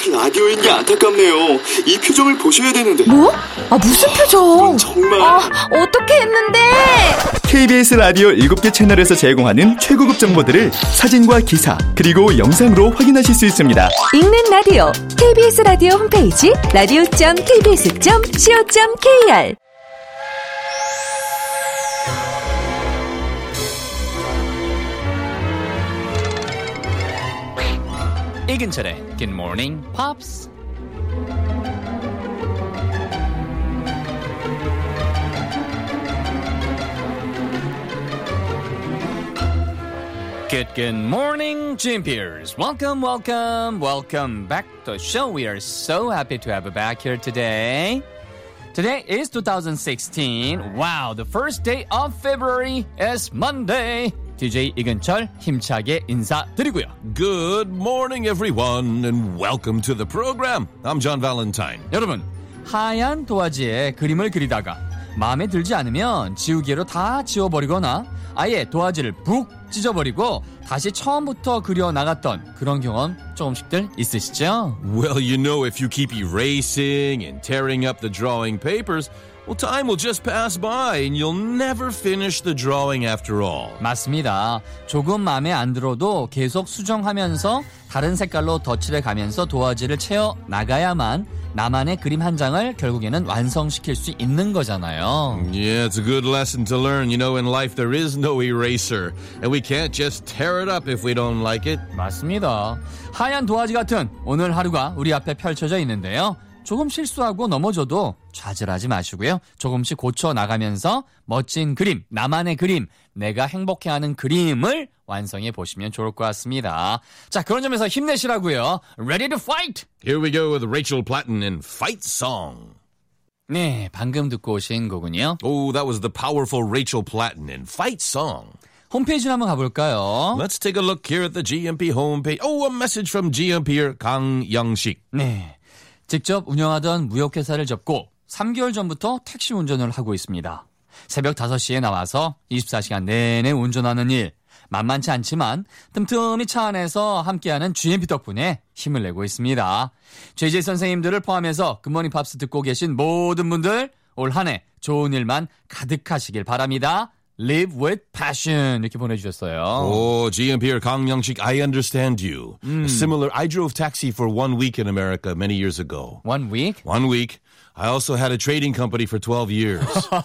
라디오인 게 안타깝네요. 이 표정을 보셔야 되는데. 뭐? 무슨 표정? 정말. 어떻게 했는데? KBS 라디오 7개 채널에서 제공하는 최고급 정보들을 사진과 기사 그리고 영상으로 확인하실 수 있습니다. 읽는 라디오 KBS 라디오 홈페이지 radio.kbs.co.kr. 이근철의 Good Morning Pops. Good morning, Jim Pierce. Welcome back to the show. We are so happy to have you back here today. Today is 2016. Wow, the first day of February is Monday. DJ 이근철 힘차게 인사드리고요. Good morning, everyone, and welcome to the program. I'm John Valentine. 여러분, 하얀 도화지에 그림을 그리다가 마음에 들지 않으면 지우개로 다 지워버리거나 아예 도화지를 푹 찢어버리고 다시 처음부터 그려 나갔던 그런 경험 조금씩들 있으시죠? Well, you know, if you keep erasing and tearing up the drawing papers, well, time will just pass by and you'll never finish the drawing after all. 맞습니다. 조금 마음에 안 들어도 계속 수정하면서 다른 색깔로 덧칠해 가면서 도화지를 채워 나가야만 나만의 그림 한 장을 결국에는 완성시킬 수 있는 거잖아요. Yeah, it's a good lesson to learn. You know, in life there is no eraser and we can't just tear it up if we don't like it. 맞습니다. 하얀 도화지 같은 오늘 하루가 우리 앞에 펼쳐져 있는데요. 조금 실수하고 넘어져도 좌절하지 마시고요. 조금씩 고쳐 나가면서 멋진 그림, 나만의 그림, 내가 행복해하는 그림을 완성해 보시면 좋을 것 같습니다. 자, 그런 점에서 힘내시라고요. Ready to fight! Here we go with Rachel Platten in Fight Song. 네, 방금 듣고 오신 곡은요. Oh, that was the powerful Rachel Platten in Fight Song. 홈페이지로 한번 가볼까요? Let's take a look here at the GMP homepage. Oh, a message from GMPer 강영식. 네. 직접 운영하던 무역회사를 접고 3개월 전부터 택시 운전을 하고 있습니다. 새벽 5시에 나와서 24시간 내내 운전하는 일. 만만치 않지만 틈틈이 차 안에서 함께하는 GMP 덕분에 힘을 내고 있습니다. JJ 선생님들을 포함해서 굿모닝 팝스 듣고 계신 모든 분들 올 한 해 좋은 일만 가득하시길 바랍니다. Live with passion 이렇게 보내주셨어요. Oh, GMPer 강영식, I understand you. Similar, I drove taxi for 1 week in America many years ago. 1 week? 1 week. I also had a trading company for 12 years.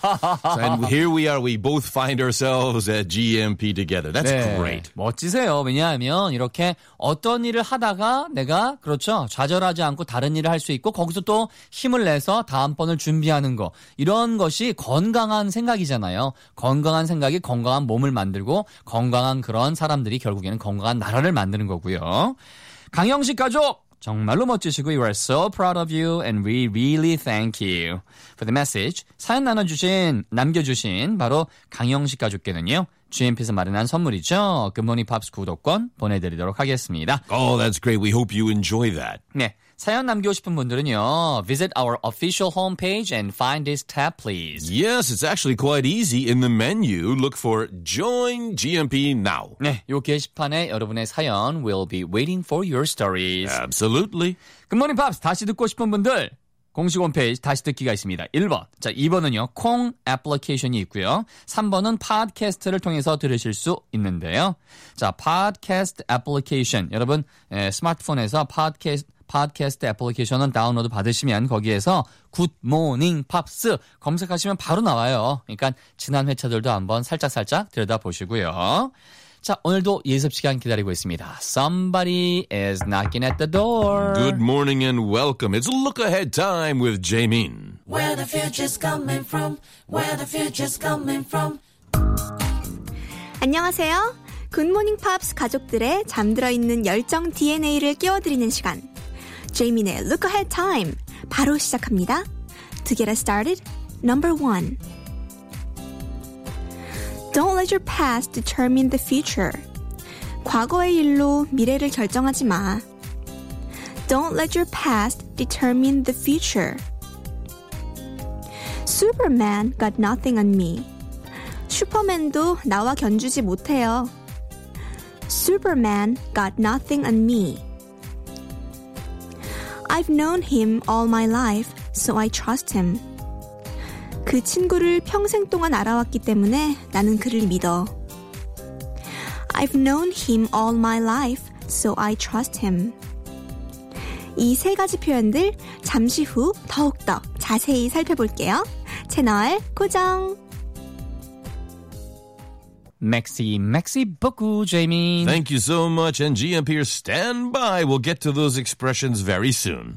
And here we are. We both find ourselves at GMP together. That's great. 멋지세요. 왜냐하면 이렇게 어떤 일을 하다가 내가 그렇죠. 좌절하지 않고 다른 일을 할 수 있고 거기서 또 힘을 내서 다음번을 준비하는 거. 이런 것이 건강한 생각이잖아요. 건강한 생각이 건강한 몸을 만들고 건강한 그런 사람들이 결국에는 건강한 나라를 만드는 거고요. 강영식 가족! 정말로 멋지시고 you are so proud of you and we really thank you for the message. 사연 남겨주신 바로 강영식 가족께는요. GMP에서 마련한 선물이죠. 굿모닝 팝스 구독권 보내드리도록 하겠습니다. Oh, that's great. We hope you enjoy that. 네, 사연 남기고 싶은 분들은요. Visit our official homepage and find this tab, please. Yes, it's actually quite easy. In the menu, look for Join GMP Now. 네, 요 게시판에 여러분의 사연 will be waiting for your stories. Absolutely. 굿모닝 팝스 다시 듣고 싶은 분들 공식 홈페이지 다시 듣기가 있습니다. 1번. 자, 2번은요. 콩 애플리케이션이 있고요. 3번은 팟캐스트를 통해서 들으실 수 있는데요. 자, 팟캐스트 애플리케이션. 여러분 스마트폰에서 팟캐스트 애플리케이션은 다운로드 받으시면 거기에서 굿모닝 팝스 검색하시면 바로 나와요. 그러니까 지난 회차들도 한번 살짝 들여다보시고요. 자, 오늘도 예습 시간 기다리고 있습니다. Somebody is knocking at the door. Good morning and welcome. It's Look Ahead Time with Jaemin. Where the future's coming from, where the future's coming from. 안녕하세요. 굿모닝 팝스 가족들의 잠들어 있는 열정 DNA를 깨워드리는 시간. 제이민의 Look Ahead Time 바로 시작합니다. To get us started, number 1. Don't let your past determine the future. 과거의 일로 미래를 결정하지 마. Don't let your past determine the future. Superman got nothing on me. 슈퍼맨도 나와 견주지 못해요. Superman got nothing on me. I've known him all my life, so I trust him. 그 친구를 평생 동안 알아왔기 때문에 나는 그를 믿어. I've known him all my life, so I trust him. 이 세 가지 표현들 잠시 후 더욱더 자세히 살펴볼게요. 채널 고정! Merci beaucoup, Jamie. Thank you so much. And GMP, stand by. We'll get to those expressions very soon.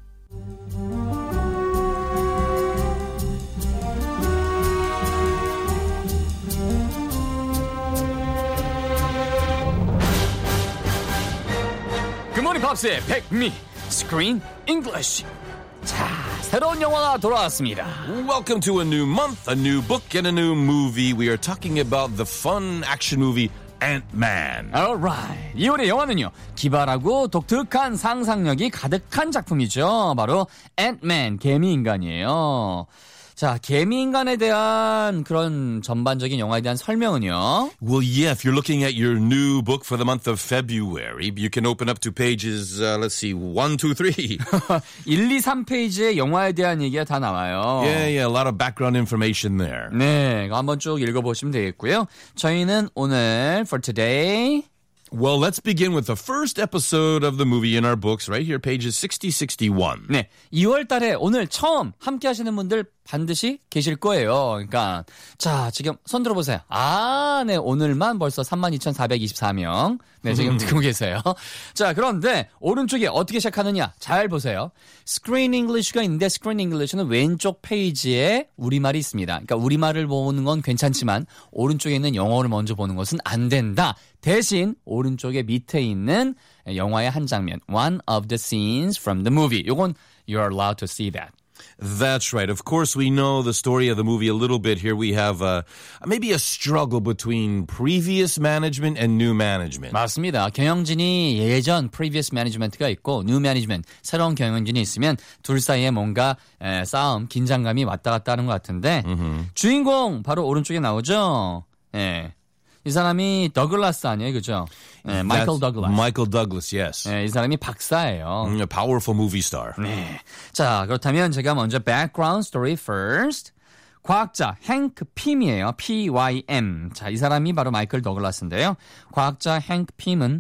굿모닝 팝스의 백미 스크린 잉글리시. 자, 새로운 영화가 돌아왔습니다. Welcome to a new month, a new book, and a new movie. We are talking about the fun action movie Ant-Man. Alright. 이월의 영화는요, 기발하고 독특한 상상력이 가득한 작품이죠. 바로 Ant-Man, 개미인간이에요. 자, 개미인간에 대한 그런 전반적인 영화에 대한 설명은요. Well, yeah, if you're looking at your new book for the month of February, you can open up to pages, let's see, 1, 2, 3. 1, 2, 3페이지에 영화에 대한 얘기가 다 나와요. Yeah, a lot of background information there. 네, 한번 쭉 읽어보시면 되겠고요. 저희는 오늘, for today, Well, let's begin with the first episode of the movie in our books, right here, pages 60, 61. 네, 2월 달에 오늘 처음 함께 하시는 분들 반드시 계실 거예요. 그러니까 자, 지금 손 들어보세요. 아, 네, 오늘만 벌써 32,424명. 네, 지금 듣고 계세요. 자, 그런데 오른쪽에 어떻게 시작하느냐? 잘 보세요. Screen English가 있는데 Screen English는 왼쪽 페이지에 우리말이 있습니다. 그러니까 우리말을 보는 건 괜찮지만 오른쪽에 있는 영어를 먼저 보는 것은 안 된다. 대신 오른쪽에 밑에 있는 영화의 한 장면, one of the scenes from the movie. 요건 you're allowed to see that. That's right. Of course, we know the story of the movie a little bit here. We have maybe a struggle between previous management and new management. 맞습니다. 경영진이 예전 previous management가 있고 new management, 새로운 경영진이 있으면 둘 사이에 뭔가 싸움, 긴장감이 왔다 갔다 하는 것 같은데 주인공 바로 오른쪽에 나오죠. 예. 이 사람이 더글라스 아니에요, 그죠? 네, 마이클 더글라스. Michael Douglas, yes. 네, 이 사람이 박사예요. A powerful movie star. 네. 자, 그렇다면 제가 먼저 background story first. 과학자 행크 핌이에요. P-Y-M. 자, 이 사람이 바로 마이클 더글라스인데요. 과학자 행크 핌은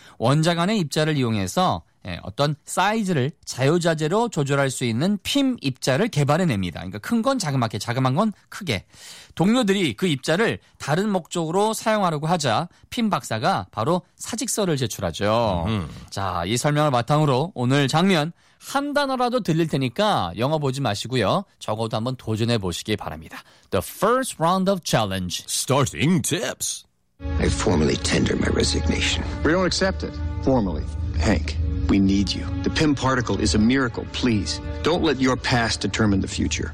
원자간의 입자를 이용해서 어떤 사이즈를 자유자재로 조절할 수 있는 핌 입자를 개발해냅니다. 그러니까 큰 건 자그맣게, 자그만 건 크게. 동료들이 그 입자를 다른 목적으로 사용하려고 하자 핌 박사가 바로 사직서를 제출하죠. 자, 이 설명을 바탕으로 오늘 장면 한 단어라도 들릴 테니까 영어 보지 마시고요. 적어도 한번 도전해 보시기 바랍니다. The first round of challenge. Starting tips. I formally tender my resignation. We don't accept it. Formally. Hank, we need you. The PIM particle is a miracle. Please, don't let your past determine the future.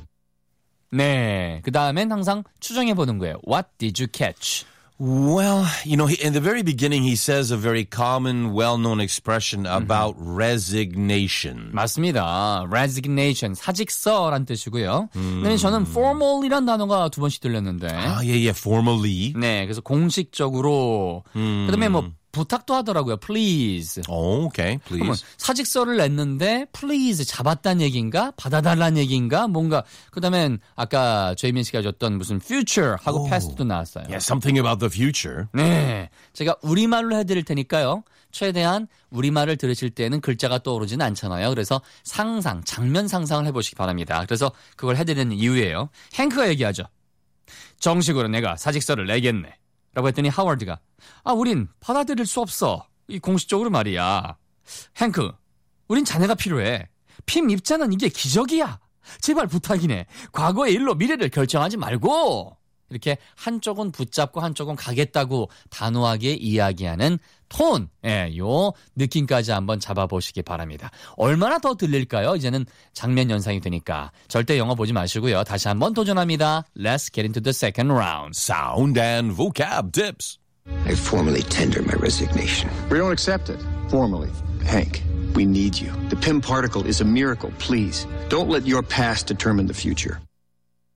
네, 그 다음엔 항상 추정해 보는 거예요. What did you catch? Well, you know, in the very beginning, he says a very common, well-known expression about resignation. 맞습니다. Resignation, 사직서란 뜻이고요. 네, 저는 formal이란 단어가 두 번씩 들렸는데. Ah, yeah, formally. 네, 그래서 공식적으로. 그다음에 뭐 부탁도 하더라고요. Please. Oh, okay, 그러면 please. 사직서를 냈는데 please 잡았다는 얘기인가? 받아달라는 얘기인가? 뭔가 그다음엔 아까 제이민 씨가 줬던 무슨 future 하고 past도 나왔어요. Yeah, something about the future. 네, 제가 우리말로 해드릴 테니까요. 최대한 우리말을 들으실 때는 글자가 떠오르지는 않잖아요. 그래서 상상, 장면 상상을 해보시기 바랍니다. 그래서 그걸 해드리는 이유예요. 행크가 얘기하죠. 정식으로 내가 사직서를 내겠네. 라고 했더니 하워드가 우린 받아들일 수 없어. 이 공식적으로 말이야. 행크, 우린 자네가 필요해. 핌 입자는 이게 기적이야. 제발 부탁이네. 과거의 일로 미래를 결정하지 말고. 이렇게 한쪽은 붙잡고 한쪽은 가겠다고 단호하게 이야기하는 톤, 요 느낌까지 한번 잡아보시기 바랍니다. 얼마나 더 들릴까요? 이제는 장면 연상이 되니까. 절대 영어 보지 마시고요. 다시 한번 도전합니다. Let's get into the second round. Sound and vocab tips. I formally tender my resignation. We don't accept it. Formally. Hank, we need you. The PIM particle is a miracle. Please, don't let your past determine the future.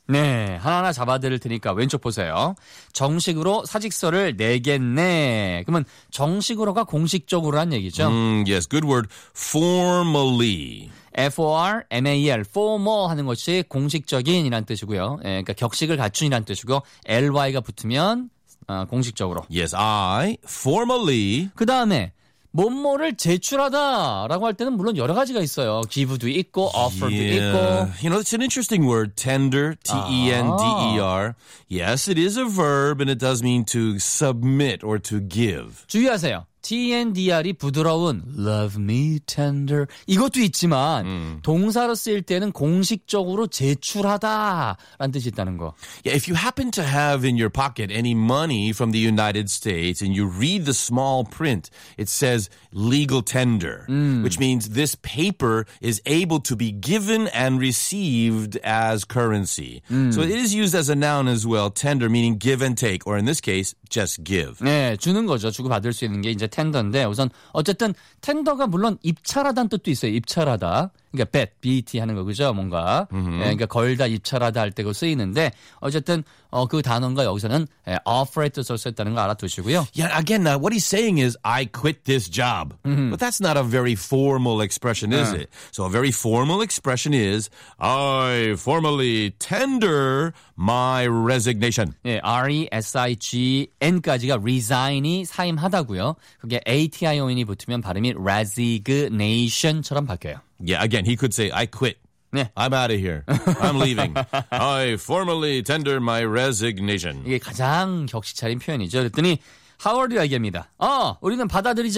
네, 하나하나 잡아드릴 테니까 왼쪽 보세요. 정식으로 사직서를 내겠네. 그러면 정식으로가 공식적으로란 얘기죠. Yes, good word. Formally. F-O-R-M-A-L, formal 하는 것이 공식적인이란 뜻이고요. 예, 그러니까 격식을 갖춘이란 뜻이고 L-Y가 붙으면 공식적으로. Yes, I formally. 그 다음에 뭐뭐를 제출하다라고 할 때는 물론 여러 가지가 있어요. give도 있고 offer도 있고. You know, it's an interesting word, tender, T-E-N-D-E-R. Yes, it is a verb and it does mean to submit or to give. 주의하세요. T-N-D-R이 부드러운 love me tender 이것도 있지만 동사로 쓰일 때는 공식적으로 제출하다라는 뜻이 있다는 거. Yeah, if you happen to have in your pocket any money from the United States and you read the small print, it says legal tender, which means this paper is able to be given and received as currency. So it is used as a noun as well, tender meaning give and take, or in this case, just give. 네, 주는 거죠. 주고 받을 수 있는 게 이제 텐더인데 우선 어쨌든 텐더가 물론 입찰하다는 뜻도 있어요. 입찰하다. 그러니까 bet, bet 하는 거 그죠? 뭔가. 네, 그러니까 걸다, 입찰하다 할 때 그 쓰이는데 어쨌든 그 단어가 여기서는 offer의 뜻으로 썼다는 거 알아두시고요. Yeah, again, what he's saying is I quit this job. But that's not a very formal expression, is it? So a very formal expression is I formally tender my resignation. 네, R-E-S-I-G-N까지가 resign이 사임하다고요. 그게 A-T-I-O-N이 붙으면 발음이 resignation처럼 바뀌어요. Yeah, again, he could say I quit. 네. I'm out of here. I'm leaving. I formally tender my resignation. 이게 가장 격식 차린 표현이죠. 그랬더니 하워드가 얘기합니다. 우리는 받아들이지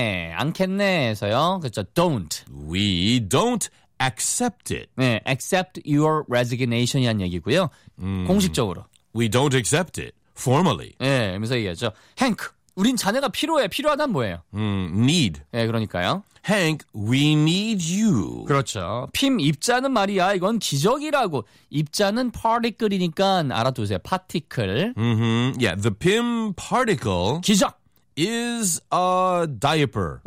않겠네 해서요. 그렇죠. Don't. We don't accept it. 네, accept your resignation이란 얘기고요. 공식적으로. We don't accept it. Formally. 네, 그러면서 얘기하죠. Hank, 우린 자네가 필요하다는 뭐예요? Need. 네, 그러니까요. Hank, we need you. 그렇죠. 핌 입자는 말이야. 이건 기적이라고. 입자는 particle이니까 알아두세요. particle. Yeah, the PIM particle 기적. is a diaper.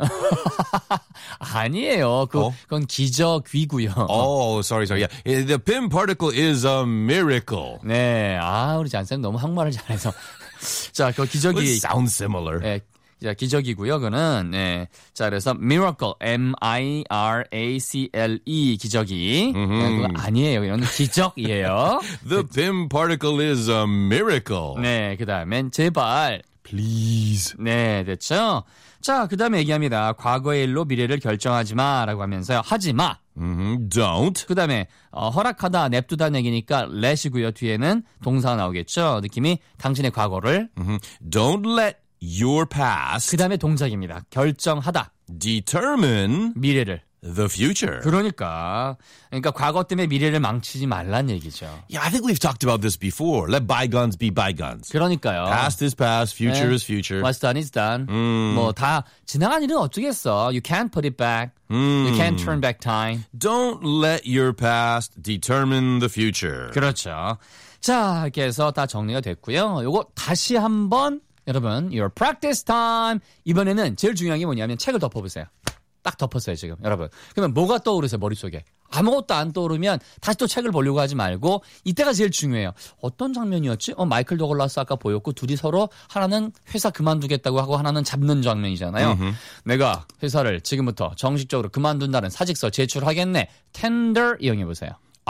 아니에요. 그건 기저귀고요. Oh, sorry. Yeah, the PIM particle is a miracle. 네, 우리 잔쌤 너무 한국말을 잘해서. 자, 그 기적이. It sounds similar. 네, 자, 기적이고요. 그거는 네. 자, 그래서 miracle, M-I-R-A-C-L-E 기적이. 네, 그건 아니에요. 이건 기적이에요. The PIM particle is a miracle. 네, 그다음엔 제발. Please. 네, 됐죠? 자, 그 다음에 얘기합니다. 과거의 일로 미래를 결정하지 마 라고 하면서요. 하지 마. Don't. 그 다음에 허락하다, 냅두다는 얘기니까 let이고요. 뒤에는 동사가 나오겠죠. 느낌이 당신의 과거를. Don't let your past. 그 다음에 동작입니다. 결정하다. Determine. 미래를. The future. 그러니까 과거 때문에 미래를 망치지 말란 얘기죠. Yeah, I think we've talked about this before. Let bygones be bygones. 그러니까요. Past is past, future 네. is future. What's done is done. 뭐 다 지나간 일은 어쩌겠어. You can't put it back. You can't turn back time. Don't let your past determine the future. 그렇죠. 자, 이렇게 해서 다 정리가 됐고요. 요거 다시 한번 여러분, your practice time. 이번에는 제일 중요한 게 뭐냐면 책을 덮어보세요. 딱 덮었어요, 지금. 여러분. 그러면 뭐가 떠오르세요, 머릿속에? 아무것도 안 떠오르면 다시 또 책을 보려고 하지 말고 이때가 제일 중요해요. 어떤 장면이었지? 마이클 도글라스 아까 보였고 둘이 서로 하나는 회사 그만두겠다고 하고 하나는 잡는 장면이잖아요. 내가 회사를 지금부터 정식적으로 그만둔다는 사직서 제출하겠네. tender 이용해보세요.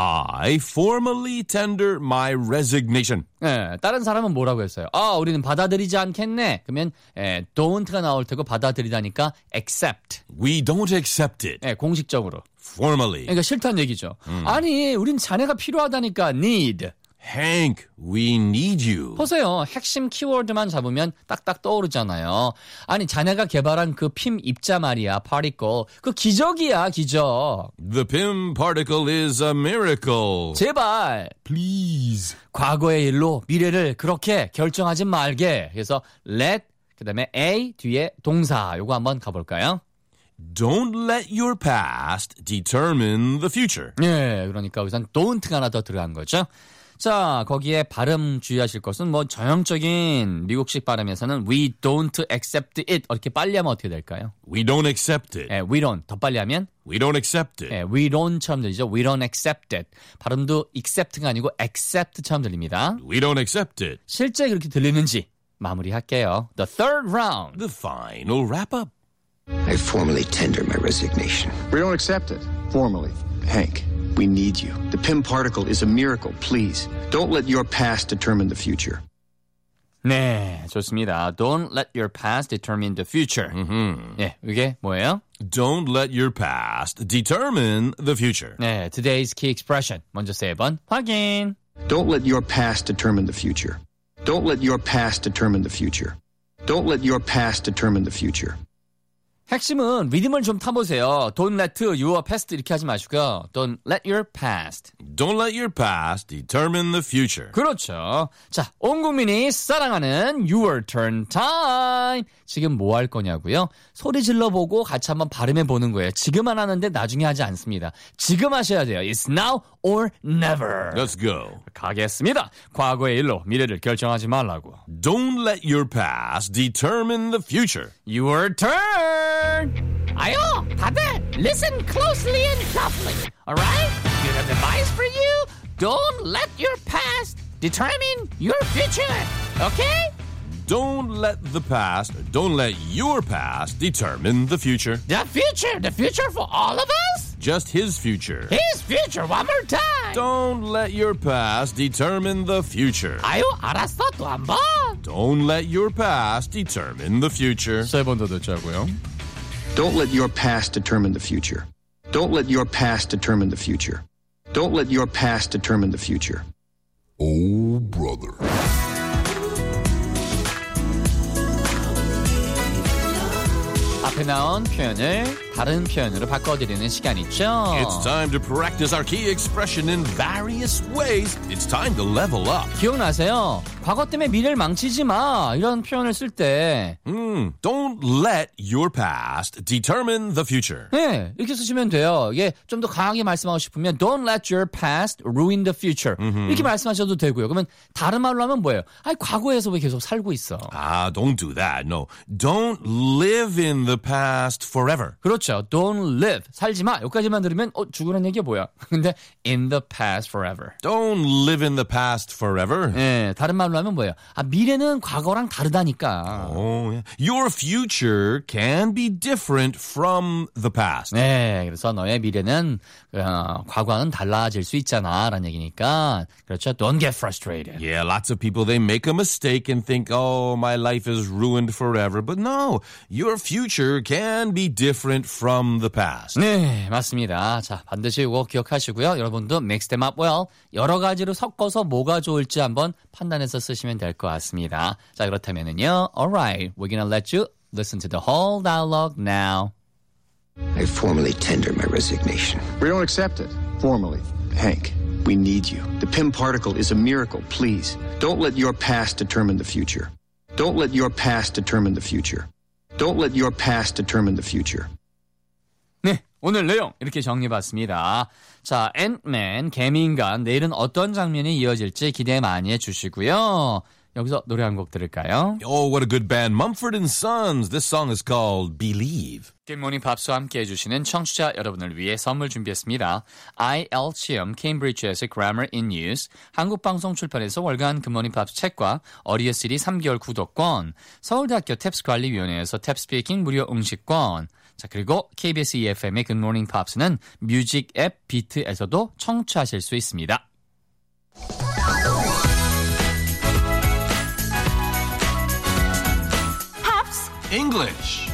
I formally tender my resignation. 네, 다른 사람은 뭐라고 했어요? 우리는 받아들이지 않겠네. 그러면 don't가 나올 테고 받아들이다니까 accept. We don't accept it. 네, 공식적으로. Formally. 그러니까 싫다는 얘기죠. 아니, 우린 자네가 필요하다니까 need. Hank, we need you. 보세요. 핵심 키워드만 잡으면 딱딱 떠오르잖아요. 아니, 자네가 개발한 그 핌 입자 말이야, particle. 그 기적이야, 기적. The PIM particle is a miracle. 제발. Please. 과거의 일로 미래를 그렇게 결정하지 말게. 그래서 let, 그 다음에 a, 뒤에 동사. 요거 한번 가볼까요? Don't let your past determine the future. 네, 그러니까 우선 don't가 하나 더 들어간 거죠. 자, 거기에 발음 주의하실 것은 뭐 전형적인 미국식 발음에서는 we don't accept it 이렇게 빨리 하면 어떻게 될까요? We don't accept it. 네, we don't 더 빨리 하면 We don't accept it. 네, we don't처럼 들리죠. We don't accept it. 발음도 accept가 아니고 accept처럼 들립니다. We don't accept it. 실제 그렇게 들리는지 마무리할게요. The third round. The final wrap-up. I formally tender my resignation. We don't accept it. Formally. Hank, we need you. The Pym particle is a miracle. Please, don't let your past determine the future. 네, 좋습니다. Don't let your past determine the future. 네, 이게 뭐예요? Don't let your past determine the future. 네, today's key expression. 먼저 세 번 확인. Don't let your past determine the future. Don't let your past determine the future. Don't let your past determine the future. 핵심은 리듬을 좀 타보세요. Don't let your past 이렇게 하지 마시고요. Don't let your past. Don't let your past determine the future. 그렇죠. 자, 온 국민이 사랑하는 Your Turn Time. 지금 뭐 할 거냐고요? 소리 질러보고 같이 한번 발음해 보는 거예요. 지금 안 하는데 나중에 하지 않습니다. 지금 하셔야 돼요. It's now or never. Let's go. 가겠습니다. 과거의 일로 미래를 결정하지 말라고. Don't let your past determine the future. Your turn. 아유, 다들 listen closely and carefully. Alright? Good advice for you. Don't let your past determine your future. Okay? Don't let your past determine the future. The future for all of us? Just his future. His future, one more time. Don't let your past determine the future. 아유, 알았어, 또 한 번. Don't let your past determine the future. 세 번 더 듣자고요. Don't let your past determine the future. Don't let your past determine the future. Don't let your past determine the future. Oh, brother. 앞에 나온 표현을 다른 표현으로 바꿔드리는 시간 있죠? It's time to practice our key expression in various ways. It's time to level up. 기억나세요? 과거 때문에 미래를 망치지 마. 이런 표현을 쓸 때 Don't let your past determine the future. 네, 이렇게 쓰시면 돼요. 이게 좀 더 강하게 말씀하고 싶으면 Don't let your past ruin the future. 이렇게 말씀하셔도 되고요. 그러면 다른 말로 하면 뭐예요? 아니, 과거에서 왜 계속 살고 있어? Don't do that. No. Don't live in the past forever. 그렇죠. Don't live. 살지 마. 여기까지만 들으면 죽으라는 얘기가 뭐야? 근데 in the past forever. Don't live in the past forever. 네, 다른 말로 하면 뭐예요? 미래는 과거랑 다르다니까. Your future can be different from the past. 네, 그래서 너의 미래는 과거와는 달라질 수 있잖아 라는 얘기니까 그렇죠. Don't get frustrated. Yeah, lots of people, they make a mistake and think, oh, my life is ruined forever. But no, your future can be different from the past. 네, 맞습니다. 자, 반드시 이거 기억하시고요. 여러분도 mix them up well. 여러 가지로 섞어서 뭐가 좋을지 한번 판단해서 쓰시면 될 것 같습니다. 자, 그렇다면은요. Alright, we're gonna let you listen to the whole dialogue now. I formally tender my resignation. We don't accept it. Formally. Hank, we need you. The Pym particle is a miracle. Please, don't let your past determine the future. Don't let your past determine the future. Don't let your past determine the future. 네, 오늘 내용 이렇게 정리해봤습니다. 자, 앤트맨, 개미인간, 내일은 어떤 장면이 이어질지 기대 많이 해주시고요. 여기서 노래 한 곡 들을까요? Oh, what a good band. Mumford & Sons. This song is called Believe. 굿모닝 팝스와 함께 해주시는 청취자 여러분을 위해 선물 준비했습니다. IELTS 케임브리지에서 Grammar in Use, 한국방송 출판에서 월간 굿모닝 팝스 책과 어리어 시리 3개월 구독권, 서울대학교 탭스관리위원회에서 탭스피킹 무료 응시권, 자, 그리고 KBS EFM의 굿모닝 팝스는 뮤직 앱 비트에서도 청취하실 수 있습니다. English.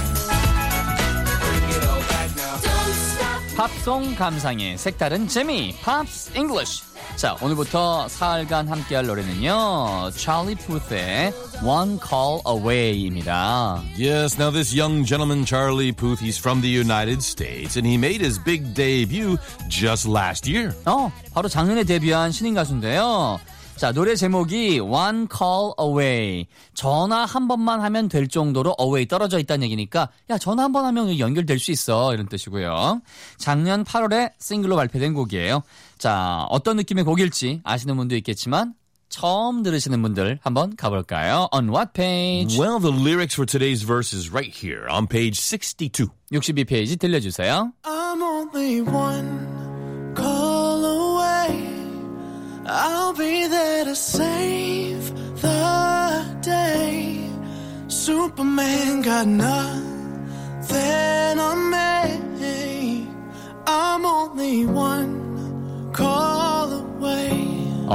팝송 감상의 색다른 재미, 팝스 잉글리쉬. 자, 오늘부터 사흘간 함께할 노래는요, 찰리 푸th의 One Call Away입니다. Yes, now this young gentleman, Charlie Puth, he's from the United States, and he made his big debut just last year. 바로 작년에 데뷔한 신인 가수인데요. 자, 노래 제목이 One Call Away. 전화 한 번만 하면 될 정도로 away 떨어져 있다는 얘기니까 야, 전화 한 번 하면 연결될 수 있어. 이런 뜻이고요. 작년 8월에 싱글로 발표된 곡이에요. 자, 어떤 느낌의 곡일지 아시는 분도 있겠지만 처음 들으시는 분들 한번 가볼까요? On what page? Well, the lyrics for today's verse is right here on page 62. 62페이지 들려주세요. I'm only one call away. I'll be there to save the day. Superman got nothing on me. I'm only one call away.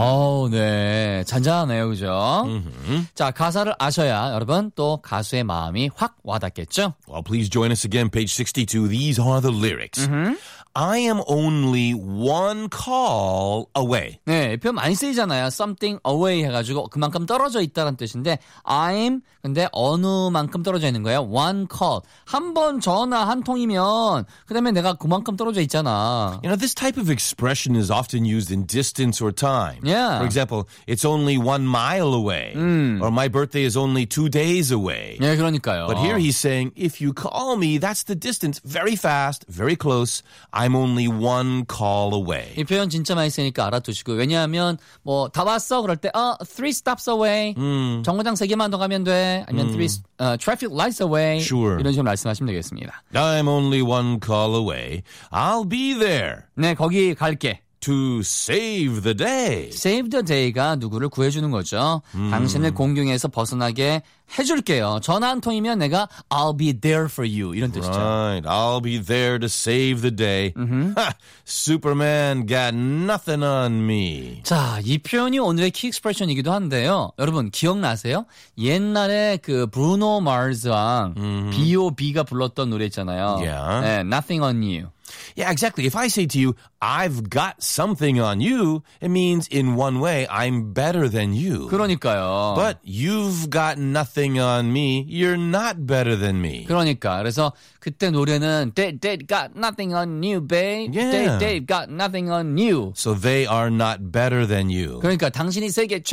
네. 잔잔하네요, 그죠? 자, 가사를 아셔야 여러분 또 가수의 마음이 확 와닿겠죠? Well, please join us again, page 62. These are the lyrics. I am only one call away. 네, 표현 많이 쓰이잖아요. something away 해가지고 그만큼 떨어져 있다는 뜻인데 I'm 근데 어느 만큼 떨어져 있는 거예요? one call. 한 번 전화 한 통이면 그 다음에 내가 그만큼 떨어져 있잖아. You know, this type of expression is often used in distance or time. Yeah. For example, it's only 1 mile away. Or my birthday is only 2 days away. 네, 그러니까요. But here he's saying, if you call me, that's the distance. Very fast, very close. I'm only one call away. 이 표현 진짜 많이 쓰니까 알아두시고 왜냐하면 뭐 다 왔어 그럴 때 3 stops away 정거장 3개만 더 가면 돼 아니면 3 traffic lights away Sure. 이런 식으로 말씀하시면 되겠습니다. I'm only one call away. I'll be there. 네, 거기 갈게. To save the day. Save the day가 누구를 구해주는 거죠. 당신을 공경에서 벗어나게 해줄게요. 전화 한 통이면 내가 I'll be there for you 이런 뜻이죠. Right. I'll be there to save the day. Ha! Superman got nothing on me. 자, 이 표현이 오늘의 키 익스프레션이기도 한데요. 여러분 기억나세요? 옛날에 그 브루노 마르스랑 B.O.B가 불렀던 노래 있잖아요. Yeah. 네, Nothing on You. Yeah, exactly. If I say to you, I've got something on you, it means in one way, I'm better than you. 그러니까요. But you've got nothing on me, you're not better than me. 그러니까. 그래서 그때 노래는 They got nothing on you, babe. Yeah. They got nothing on you. So they are not better than you. 그러니까 당신이 세계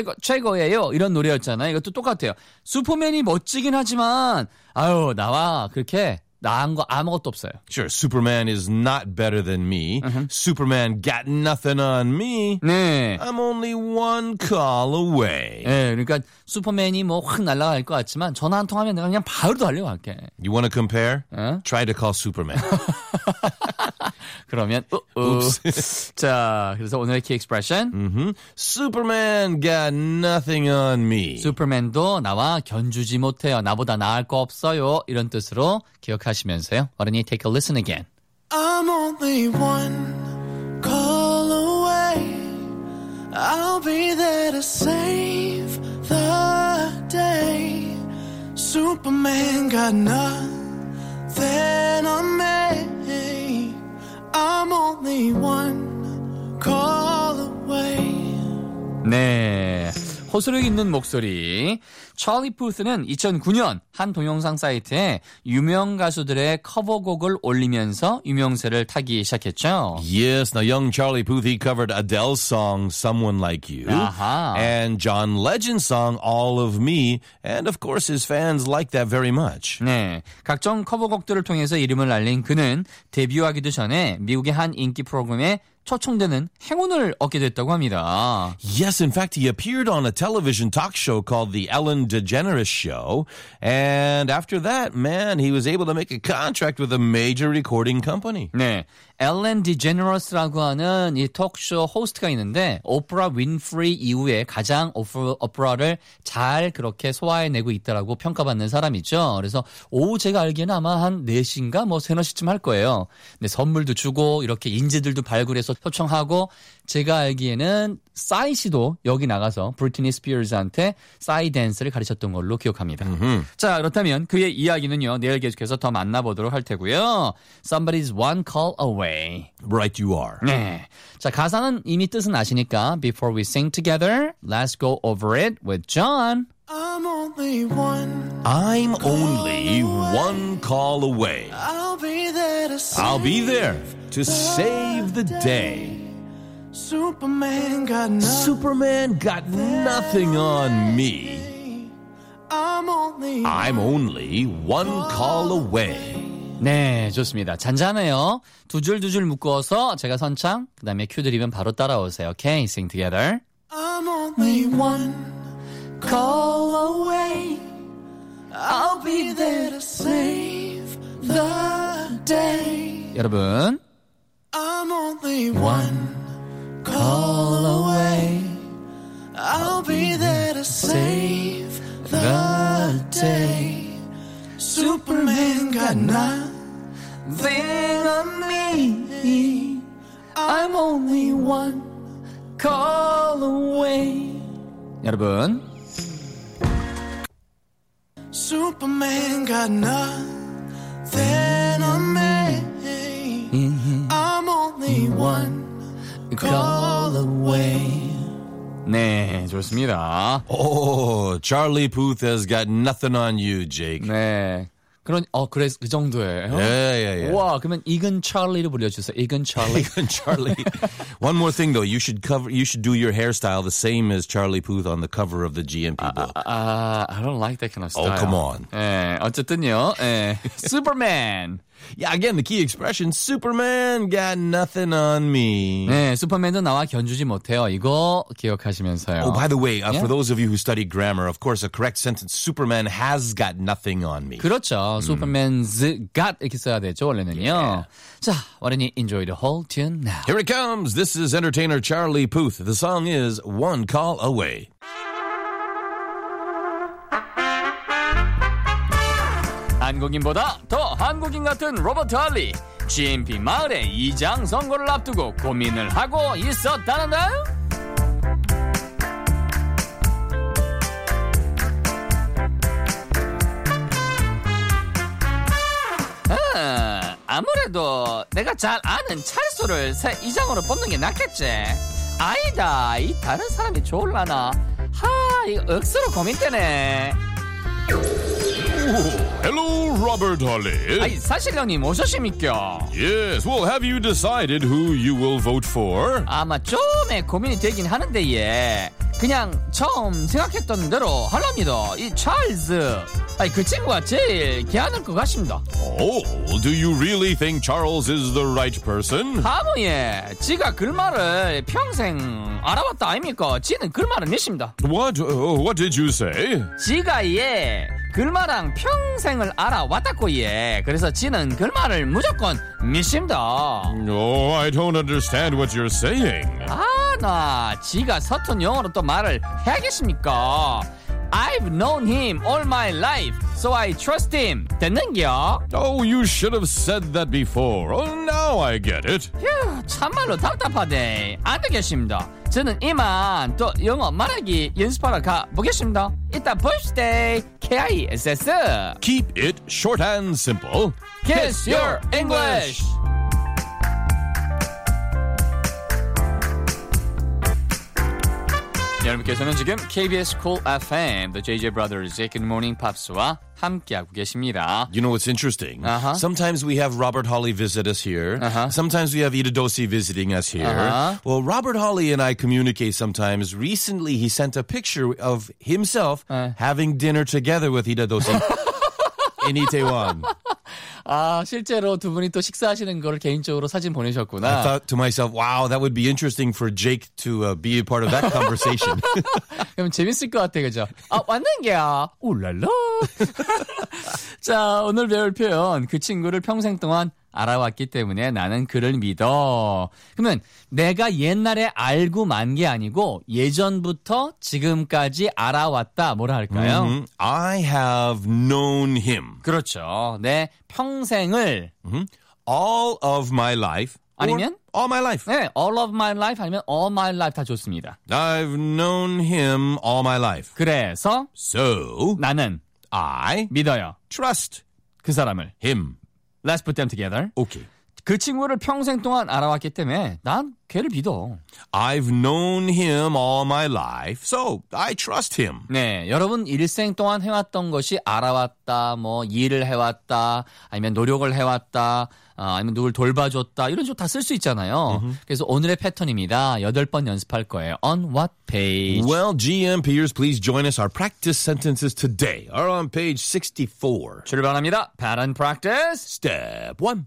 최고예요. 이런 노래였잖아요. 이것도 똑같아요. 슈퍼맨이 멋지긴 하지만 아유, 나와 그렇게 나은 거 아무것도 없어요. Sure, Superman is not better than me. Superman got nothing on me. 네. I'm only one call away. 네, 그러니까 슈퍼맨이 뭐 확 날아갈 것 같지만 전화 한 통하면 내가 그냥 바로 달려갈게. You want to compare? 어? Try to call Superman. 그러면 자, 그래서 오늘의 키 익스프레션 Superman got nothing on me. 슈퍼맨도 나와 견주지 못해요. 나보다 나을 거 없어요. 이런 뜻으로 기억하시면서요. 어른이 take a listen again. I'm only one call away. I'll be there to save the day. Superman got nothing on me. I'm only one call away. 네. 호소력 있는 목소리. 찰리 푸스는 2009년 한 동영상 사이트에 유명 가수들의 커버곡을 올리면서 유명세를 타기 시작했죠. Yes, now young Charlie Puth, he covered Adele's song, Someone Like You, 아하. and John Legend's song, All of Me, and of course his fans like that very much. 네, 각종 커버곡들을 통해서 이름을 알린 그는 데뷔하기도 전에 미국의 한 인기 프로그램에 초청되는 행운을 얻게 됐다고 합니다. Yes, in fact, he appeared on a television talk show called The Ellen DeGeneres Show, and after that, man, he was able to make a contract with a major recording company. 네, 엘렌 디제너러스라고 하는 이 톡쇼 호스트가 있는데 오프라 윈프리 이후에 가장 오프라를 잘 그렇게 소화해내고 있다라고 평가받는 사람이죠. 그래서 제가 알기에는 아마 한 4시인가 뭐 3시쯤 할 거예요. 근데 선물도 주고 이렇게 인재들도 발굴해서 초청하고 제가 알기에는 싸이 씨도 여기 나가서 브리트니 스피어스한테 싸이 댄스를 가르쳤던 걸로 기억합니다. 자, 그렇다면 그의 이야기는요. 내일 계속해서 더 만나보도록 할 테고요. Somebody's one call away. Right you are. 네. 자, 가사는 이미 뜻은 아시니까 Before we sing together, let's go over it with John. I'm only one call away. I'll be there to save I'll be there to save the day. Superman got nothing. Superman got nothing on me. I'm only one call away. 네, 좋습니다. 잔잔해요. 두 줄 묶어서 제가 선창, 그 다음에 큐 드리면 바로 따라오세요. Okay, sing together. I'm only one call away. I'll be there to save the day. 여러분, I'm only one call away. I'll be there to save the day. Superman got nothing on me. I'm only one call away. 여러분, Superman got nothing on me. I'm only one call away. 네, 좋습니다. Oh, Charlie Puth has got nothing on you, Jake. 네. 그래, 그 정도예요? Yeah. 와, 그러면 이근 찰리로 불려주세요. 이근 찰리. Even Charlie. One more thing, though. You should do your hairstyle the same as Charlie Puth on the cover of the GMP book. I don't like that kind of style. Oh, come on. 네, 어쨌든요. 네. Superman. Yeah, again, the key expression, Superman got nothing on me. 네, 슈퍼맨도 나와 견주지 못해요. 이거 기억하시면서요. Oh, by the way, Yeah? for those of you who study grammar, of course, a correct sentence, Superman has got nothing on me. 그렇죠. Superman's got 이렇게 써야 되죠, 원래는요. 자, why don't you enjoy the whole tune now? Here it comes. This is entertainer Charlie Puth. The song is One Call Away. 한국인보다 더 한국인 같은 로버트 할리. GMP 마을의 이장 선거를 앞두고 고민을 하고 있었다는데? 아무래도 내가 잘 아는 찰수를 새 이장으로 뽑는 게 낫겠지. 아니다, 이 다른 사람이 좋을라나. 이거 억수로 고민되네. Hello, Robert Holly. 사실 형님 오셨습니까? Yes, well, have you decided who you will vote for? 아마 좀의 고민이 되긴 하는데 그냥 처음 생각했던 대로 하랍니다. 이 찰스, 그 친구가 제일 괜찮을 것 같습니다. Oh, do you really think Charles is the right person? 지가 글말을 평생 알아봤다 아닙니까? 지는 글말을 믿습니다. What did you say? 지가 글말랑 평생을 알아왔다고 그래서 지는 글말을 무조건 믿습니다. Oh, I don't understand what you're saying. 지가 서툰 영어로 또 말을 해야겠습니까? I've known him all my life, so I trust him. 됐는겨? Oh, you should have said that before. Oh, now I get it. 휴, 참말로 답답하네. 안 되겠습니다. 저는 이만 또 영어 말하기 연습하러 가보겠습니다. 이따 봅시다. KISS. Keep it short and simple. Kiss your English. 여러분께서는 지금 KBS Cool FM, The JJ Brothers, Good Morning Pops와 함께하고 계십니다. You know what's interesting? Sometimes we have Robert Holly visit us here. Sometimes we have Ida Dosi visiting us here. Well, Robert Holly and I communicate sometimes. Recently, he sent a picture of himself having dinner together with Ida Dosi in Itaewon. 실제로 두 분이 또 식사하시는 걸 개인적으로 사진 보내셨구나. I thought to myself, wow, that would be interesting for Jake to be a part of that conversation. 그럼 재밌을 것 같아, 그죠? 왔는게야. 울랄라. 자, 오늘 배울 표현. 그 친구를 평생 동안 알아왔기 때문에 나는 그를 믿어. 그러면 내가 옛날에 알고 만 게 아니고 예전부터 지금까지 알아왔다. 뭐라 할까요? I have known him. 그렇죠. 내 평생을 all of my life. 아니면 all my life. 네, all of my life 아니면 all my life 다 좋습니다. I've known him all my life. 그래서 So 나는 I 믿어요. trust 그 사람을. him. Let's put them together. Okay. 그 친구를 평생 동안 알아왔기 때문에 난 걔를 믿어. I've known him all my life, so I trust him. 네, 여러분 일생 동안 해왔던 것이 알아왔다, 뭐 일을 해왔다, 아니면 노력을 해왔다, 아니면 누굴 돌봐줬다 이런 식으로 다 쓸 수 있잖아요. 그래서 오늘의 패턴입니다. 8번 연습할 거예요. On what page? Well, GMPers, please join us. Our practice sentences today are on page 64. 출발합니다. Pattern practice. Step 1.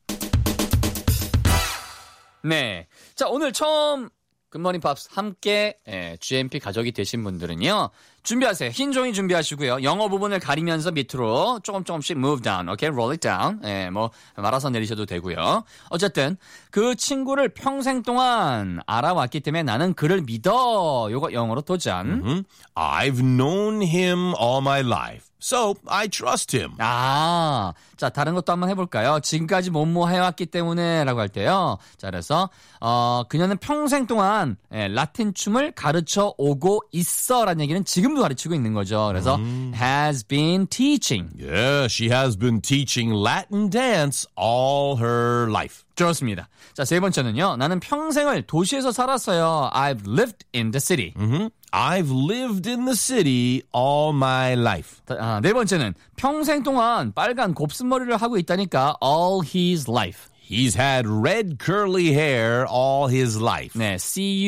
네. 자, 오늘 처음 굿모닝 팝스 함께 GMP 가족이 되신 분들은요. 준비하세요. 흰 종이 준비하시고요. 영어 부분을 가리면서 밑으로 조금씩 move down. 오케이, roll it down. 뭐 말아서 내리셔도 되고요. 어쨌든 그 친구를 평생 동안 알아왔기 때문에 나는 그를 믿어. 요거 영어로 도전. I've known him all my life, so I trust him. 아, 자, 다른 것도 한번 해볼까요? 지금까지 뭐뭐 해왔기 때문에 라고 할 때요. 자, 그래서, 그녀는 평생 동안 라틴 춤을 가르쳐 오고 있어 라는 얘기는 지금도 가르치고 있는 거죠. 그래서, has been teaching. Yeah, she has been teaching Latin dance all her life. 좋습니다. 자, 세 번째는요. 나는 평생을 도시에서 살았어요. I've lived in the city. I've lived in the city all my life. 네 번째는 평생 동안 빨간 곱슬머리를 하고 있다니까 all his life. He's had red curly hair all his life. 네,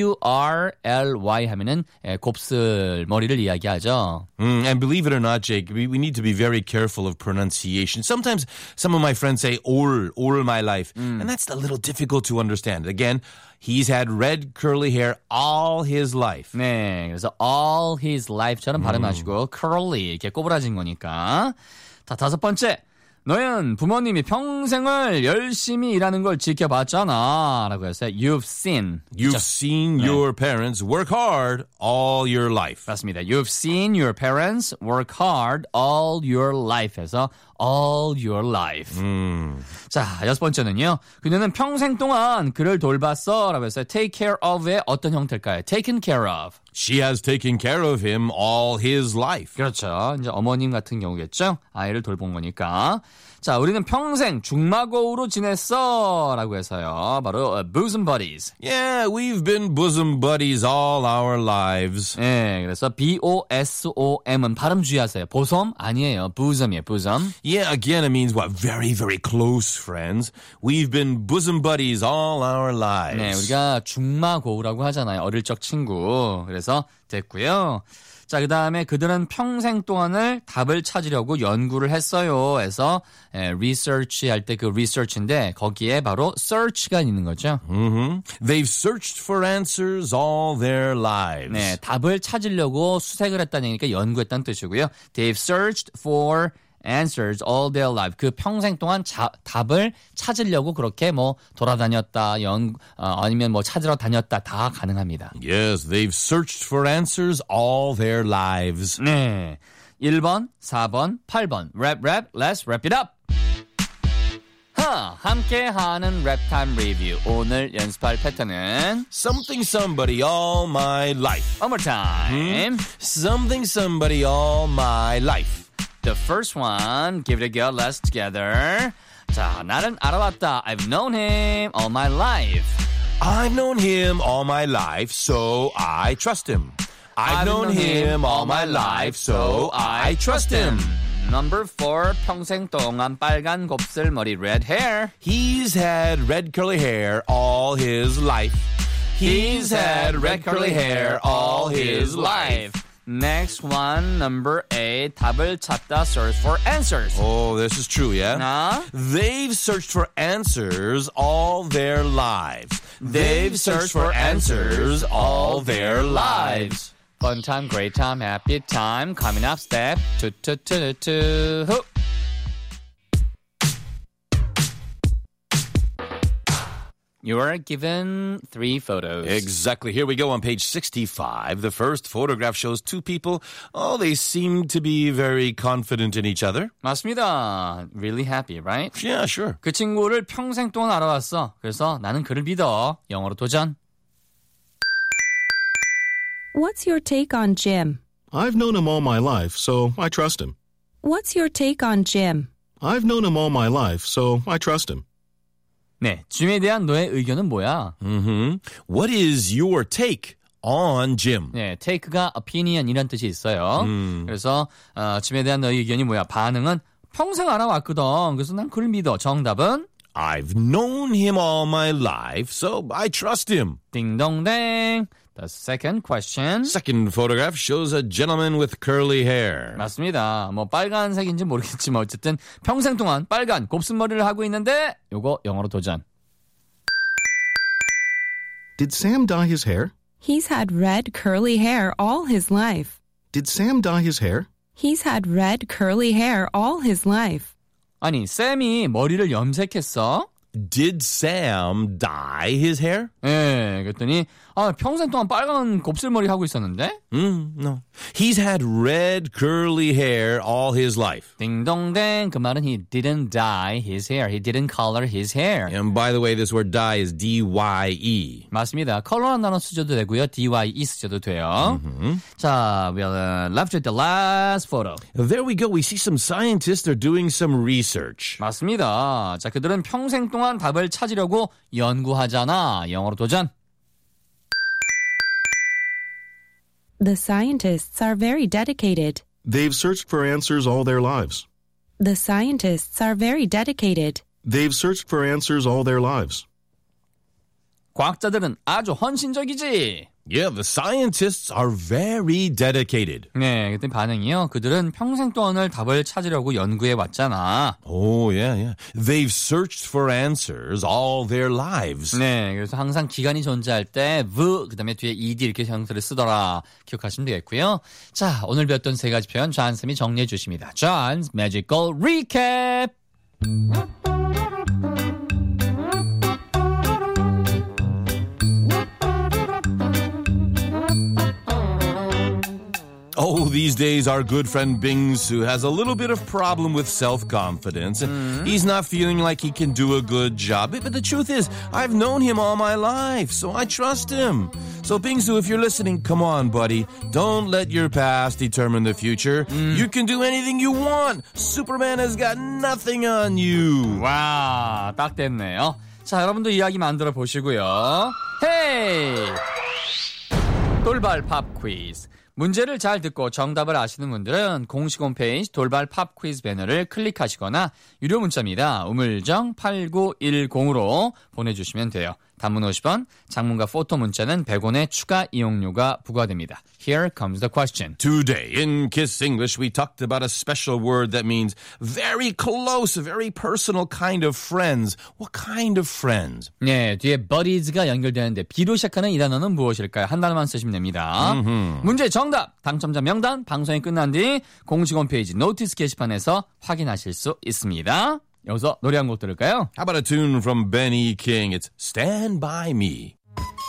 C-U-R-L-Y 하면은 곱슬머리를 이야기하죠. And believe it or not, Jake, we need to be very careful of pronunciation. Sometimes some of my friends say all my life, and that's a little difficult to understand. Again, he's had red curly hair all his life. 네, 그래서 all his life처럼 발음하시고 curly 이렇게 꼬부라진 거니까. 자, 다섯 번째. 너는 부모님이 평생을 열심히 일하는 걸 지켜봤잖아 라고 해서 You've seen your parents work hard all your life. 맞습니다. You've seen your parents work hard all your life 해서 all your life. 자, 여섯 번째는요. 그녀는 평생 동안 그를 돌봤어 라고 해서 take care of의 어떤 형태일까요? taken care of. She has taken care of him all his life. 그렇죠. 이제 어머님 같은 경우겠죠. 아이를 돌본 거니까. 자, 우리는 평생 중마고우로 지냈어 라고 해서요. 바로 bosom buddies. Yeah, we've been bosom buddies all our lives. 네, 그래서 B-O-S-O-M은 발음 주의하세요. 보som 아니에요. bosom이에요. bosom. Yeah, again, it means what? Very, very close friends. We've been bosom buddies all our lives. 네, 우리가 중마고우라고 하잖아요. 어릴 적 친구. 그래서 됐고요. 자, 그 다음에 그들은 평생 동안을 답을 찾으려고 연구를 했어요. 해서 research 할 때 그 research인데 거기에 바로 search가 있는 거죠. They've searched for answers all their lives. 네, 답을 찾으려고 수색을 했다는 얘기니까 연구했다는 뜻이고요. They've searched for answers all their life. 그 평생 동안 답을 찾으려고 그렇게 뭐 돌아다녔다, 아니면 뭐 찾으러 다녔다 다 가능합니다. Yes, they've searched for answers all their lives. 네. 1번, 4번, 8번. Rap, let's wrap it up. 함께 하는 랩타임 리뷰. 오늘 연습할 패턴은 Something somebody all my life. One more time. Something somebody all my life. The first one, give it a go, let's together. 자, 나는 알아봤다. I've known him all my life. I've known him all my life, so I trust him. I've known him all my life, so I trust him. Number 4, 평생 동안 빨간 곱슬머리, red hair. He's had red curly hair all his life. He's had red curly hair all his life. Next one, number 8, 답을 찾다, search for answers. Oh, this is true, yeah? They've searched for answers all their lives. They've searched for answers all their lives. Fun time, great time, happy time. Coming up, step 2. You are given 3 photos. Exactly. Here we go on page 65. The first photograph shows 2 people. Oh, they seem to be very confident in each other. 맞습니다. Really happy, right? Yeah, sure. 그 친구를 평생 동안 알아왔어. 그래서 나는 그를 믿어. 영어로 도전. What's your take on Jim? I've known him all my life, so I trust him. What's your take on Jim? I've known him all my life, so I trust him. 네, 짐에 대한 너의 의견은 뭐야? What is your take on Jim? 네, take가 opinion이란 뜻이 있어요. 그래서 짐에 대한 너의 의견이 뭐야? 반응은 평생 알아왔거든. 그래서 난 그를 믿어. 정답은 I've known him all my life, so I trust him. 딩동댕. The second question. Second photograph shows a gentleman with curly hair. 맞습니다. 뭐 빨간색인지 모르겠지만 어쨌든 평생 동안 빨간 곱슬머리를 하고 있는데 요거 영어로 도전. Did Sam dye his hair? He's had red curly hair all his life. Did Sam dye his hair? He's had red curly hair all his life. 아니, 샘이 머리를 염색했어? Did Sam dye his hair? 예, 그랬더니 평생 동안 빨간 곱슬머리 하고 있었는데? No. He's had red curly hair all his life. 딩동댕. 그 말은 he didn't dye his hair. He didn't color his hair. And by the way, this word dye is D-Y-E. 맞습니다. 컬러라는 단어 쓰셔도 되고요. D-Y-E 쓰셔도 돼요. 자, we are left with the last photo. There we go. We see some scientists are doing some research. 맞습니다. 자, 그들은 평생 동안 답을 찾으려고 연구하잖아. 영어로 도전. The scientists are very dedicated. They've searched for answers all their lives. The scientists are very dedicated. They've searched for answers all their lives. 과학자들은 아주 헌신적이지. Yeah, the scientists are very dedicated. 네, 그때 반응이요. 그들은 평생 동안을 답을 찾으려고 연구해 왔잖아. Oh, yeah. They've searched for answers all their lives. 네, 그래서 항상 기간이 존재할 때 그다음에 뒤에 ed 이렇게 형태를 쓰더라. 기억하시면 되겠고요. 자, 오늘 배웠던 세 가지 표현 존 쌤이 정리해 주십니다. John's Magical Recap. Oh, these days our good friend Bingsu has a little bit of problem with self-confidence and he's not feeling like he can do a good job. But the truth is, I've known him all my life, so I trust him. So Bingsu, if you're listening, come on, buddy. Don't let your past determine the future. You can do anything you want. Superman has got nothing on you. 와, 딱 됐네요. 자, 여러분도 이야기 만들어 보시고요. 헤이! 돌발 팝 퀴즈. 문제를 잘 듣고 정답을 아시는 분들은 공식 홈페이지 돌발 팝 퀴즈 배너를 클릭하시거나 유료 문자입니다. 우물정 8910으로 보내주시면 돼요. 단문 50원, 장문과 포토 문자는 100원의 추가 이용료가 부과됩니다. Here comes the question. Today in Kiss English, we talked about a special word that means very close, very personal kind of friends. What kind of friends? 네, 뒤에 buddies가 연결되는데 B로 시작하는 이 단어는 무엇일까요? 한 단어만 쓰시면 됩니다. 문제 정답, 당첨자 명단 방송이 끝난 뒤 공식 홈페이지 노티스 게시판에서 확인하실 수 있습니다. 여기서 노래 한 곡 들을까요? How about a tune from Benny King? It's Stand By Me.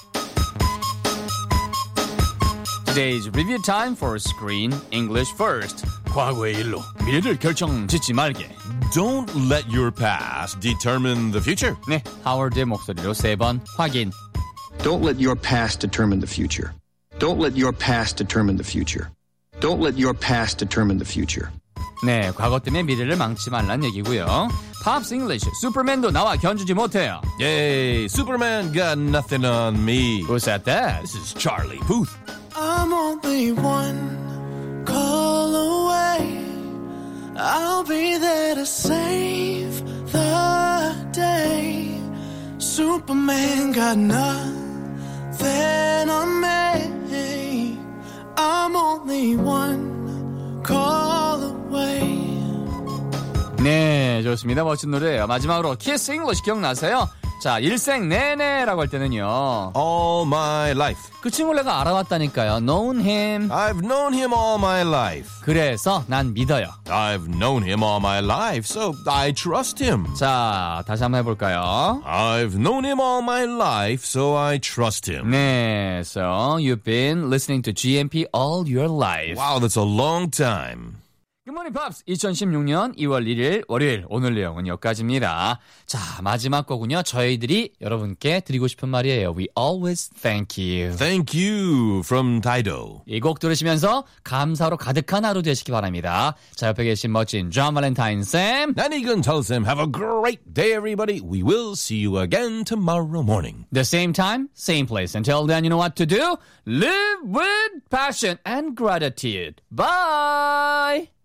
Today's review time for Screen English First. 과거의 일로 미래를 결정짓지 말게. Don't let your past determine the future. 네, 하워드의 목소리로 3번 확인. Don't let your past determine the future. Don't let your past determine the future. Don't let your past determine the future. 네, 과거 때문에 미래를 망치지 말란 얘기고요. 팝스 잉글리시, 슈퍼맨도 나와 견주지 못해요. Yay, Superman got nothing on me. Who said that? This is Charlie Puth. I'm only one call away. I'll be there to save the day. Superman got nothing on me. I'm only one call away. 네, 좋습니다. 멋진 노래예요. 마지막으로 키스 잉글리시 기억나세요? 자, 일생 내내라고 할 때는요. All my life. 그 친구를 내가 알아왔다니까요. Known him. I've known him all my life. 그래서 난 믿어요. I've known him all my life, so I trust him. 자, 다시 한번 해볼까요? I've known him all my life, so I trust him. 네, so you've been listening to GMP all your life. Wow, that's a long time. Good morning. 굿모닝 팝스 2016년 2월 1일 월요일 오늘 내용은 여기까지입니다. 자, 마지막 거군요. 저희들이 여러분께 드리고 싶은 말이에요. We always thank you. Thank you from Taido. 이 곡 들으시면서 감사로 가득한 하루 되시기 바랍니다. 자, 옆에 계신 멋진 존 발렌타인 쌤. Nan Egan tells him, have a great day, everybody. We will see you again tomorrow morning. The same time, same place. Until then, you know what to do. Live with passion and gratitude. Bye!